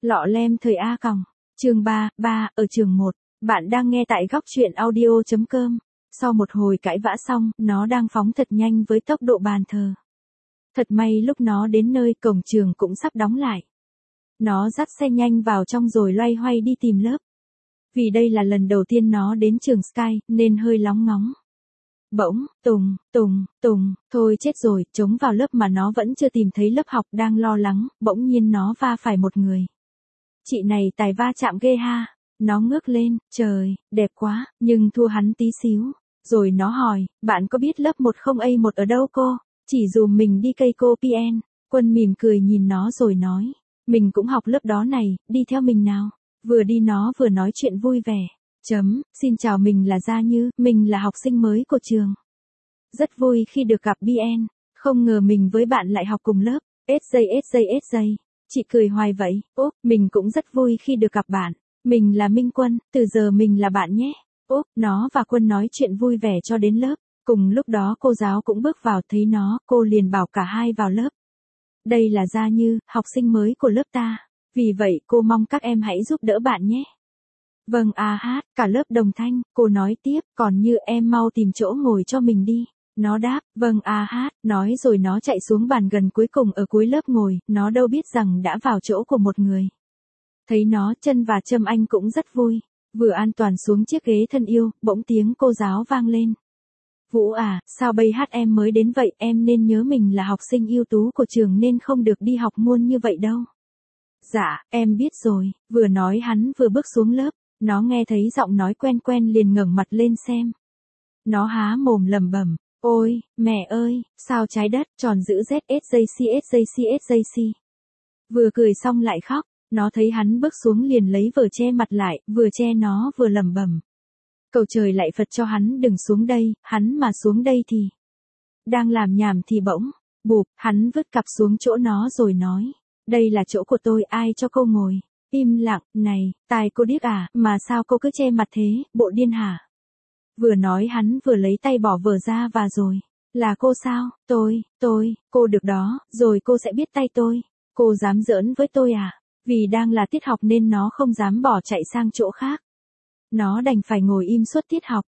Lọ lem thời A còng. Chương 3, ở trường 1. Bạn đang nghe tại góc truyện audio.com. Sau một hồi cãi vã xong, nó đang phóng thật nhanh với tốc độ bàn thờ. Thật may lúc nó đến nơi cổng trường cũng sắp đóng lại. Nó dắt xe nhanh vào trong rồi loay hoay đi tìm lớp. Vì đây là lần đầu tiên nó đến trường Sky, nên hơi lóng ngóng. Bỗng, thôi chết rồi, trống vào lớp mà nó vẫn chưa tìm thấy lớp học, đang lo lắng, bỗng nhiên nó va phải một người. Chị này tài va chạm ghê ha. Nó ngước lên, trời, đẹp quá, nhưng thua hắn tí xíu. Rồi nó hỏi, bạn có biết lớp 10A1 ở đâu cô? Chỉ dùm mình đi cây cô PN. Quân mỉm cười nhìn nó rồi nói, mình cũng học lớp đó này, đi theo mình nào. Vừa đi nó vừa nói chuyện vui vẻ. Xin chào, mình là Gia Như, mình là học sinh mới của trường. Rất vui khi được gặp BN, không ngờ mình với bạn lại học cùng lớp. SJ. Chị cười hoài vậy. Mình cũng rất vui khi được gặp bạn. Mình là Minh Quân, từ giờ mình là bạn nhé. Nó và Quân nói chuyện vui vẻ cho đến lớp. Cùng lúc đó cô giáo cũng bước vào, thấy nó, cô liền bảo cả hai vào lớp. Đây là Gia Như, học sinh mới của lớp ta. Vì vậy cô mong các em hãy giúp đỡ bạn nhé. Vâng cả lớp đồng thanh, cô nói tiếp, còn Như em mau tìm chỗ ngồi cho mình đi. Nó đáp, vâng nói rồi nó chạy xuống bàn gần cuối cùng ở cuối lớp ngồi, nó đâu biết rằng đã vào chỗ của một người. Thấy nó, Chân và Trâm Anh cũng rất vui, vừa an toàn xuống chiếc ghế thân yêu, bỗng tiếng cô giáo vang lên. Vũ à, sao bây em mới đến vậy, em nên nhớ mình là học sinh ưu tú của trường nên không được đi học muôn như vậy đâu. Dạ, em biết rồi, vừa nói hắn vừa bước xuống lớp. Nó nghe thấy giọng nói quen quen liền ngẩng mặt lên xem. Nó há mồm lẩm bẩm, ôi, mẹ ơi, sao trái đất tròn giữ SJC. Vừa cười xong lại khóc, nó thấy hắn bước xuống liền lấy vở che mặt lại, vừa che nó vừa lẩm bẩm. Cầu trời lạy Phật cho hắn đừng xuống đây, hắn mà xuống đây thì. Đang làm nhảm thì bỗng, bụp, hắn vứt cặp xuống chỗ nó rồi nói, đây là chỗ của tôi, ai cho cô ngồi. Im lặng, này, tài cô điếc à, mà sao cô cứ che mặt thế, bộ điên hả? Vừa nói hắn vừa lấy tay bỏ vở ra và rồi, là cô sao, cô được đó, rồi cô sẽ biết tay tôi, cô dám giỡn với tôi à? Vì đang là tiết học nên nó không dám bỏ chạy sang chỗ khác. Nó đành phải ngồi im suốt tiết học,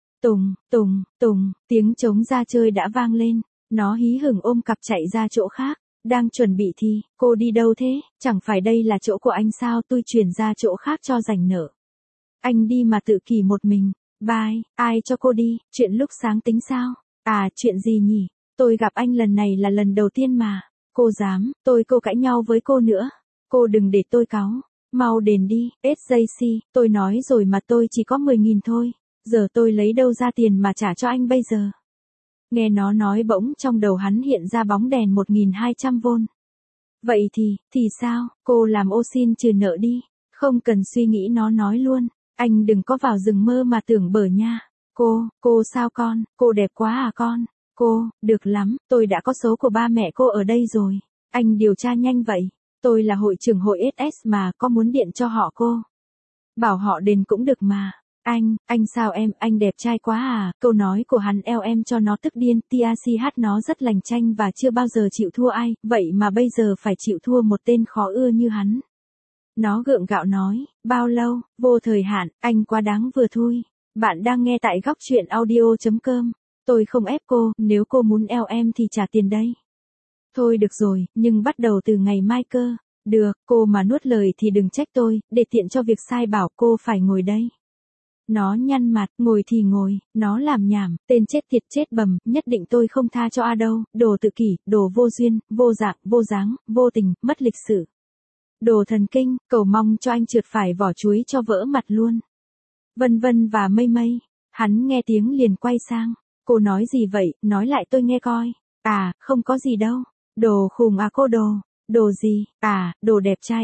tùng, tiếng trống ra chơi đã vang lên, nó hí hửng ôm cặp chạy ra chỗ khác. Đang chuẩn bị thi, cô đi đâu thế, chẳng phải đây là chỗ của anh sao, tôi chuyển ra chỗ khác cho rảnh nợ. Anh đi mà tự kỷ một mình, bye, ai cho cô đi, chuyện lúc sáng tính sao, chuyện gì nhỉ, tôi gặp anh lần này là lần đầu tiên mà, cô dám, cô cãi nhau với cô nữa, cô đừng để tôi cáu, mau đền đi, SJC, tôi nói rồi mà tôi chỉ có 10.000 thôi, giờ tôi lấy đâu ra tiền mà trả cho anh bây giờ. Nghe nó nói bỗng trong đầu hắn hiện ra bóng đèn 1200V. Vậy thì sao, cô làm ô xin trừ nợ đi, không cần suy nghĩ, nó nói luôn, anh đừng có vào rừng mơ mà tưởng bở nha. Cô sao con, cô đẹp quá à con, được lắm, tôi đã có số của ba mẹ cô ở đây rồi, anh điều tra nhanh vậy, tôi là hội trưởng hội SS mà, có muốn điện cho họ cô? Bảo họ đền cũng được mà. Anh sao anh đẹp trai quá à, câu nói của hắn eo em cho nó tức điên, TACH nó rất lành chanh và chưa bao giờ chịu thua ai, vậy mà bây giờ phải chịu thua một tên khó ưa như hắn. Nó gượng gạo nói, bao lâu, vô thời hạn, anh quá đáng vừa thôi. Bạn đang nghe tại góc truyện audio.com, tôi không ép cô, nếu cô muốn eo em thì trả tiền đây. Thôi được rồi, nhưng bắt đầu từ ngày mai cơ. Được, cô mà nuốt lời thì đừng trách tôi, để tiện cho việc sai bảo cô phải ngồi đây. Nó nhăn mặt, ngồi thì ngồi, nó làm nhảm, tên chết tiệt chết bầm, nhất định tôi không tha cho đâu, đồ tự kỷ, đồ vô duyên, vô dạng, vô dáng, vô tình, mất lịch sử. Đồ thần kinh, cầu mong cho anh trượt phải vỏ chuối cho vỡ mặt luôn. Vân vân và mây mây, hắn nghe tiếng liền quay sang, cô nói gì vậy, nói lại tôi nghe coi, không có gì đâu, đồ khùng à cô đồ gì, đồ đẹp trai,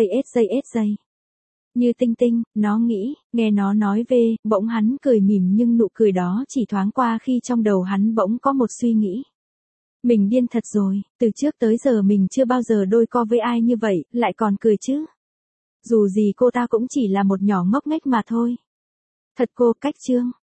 SJ. Như tinh, nó nghĩ, nghe nó nói về, bỗng hắn cười mỉm nhưng nụ cười đó chỉ thoáng qua khi trong đầu hắn bỗng có một suy nghĩ. Mình điên thật rồi, từ trước tới giờ mình chưa bao giờ đôi co với ai như vậy, lại còn cười chứ. Dù gì cô ta cũng chỉ là một nhỏ ngốc nghếch mà thôi. Thật cô cách trương.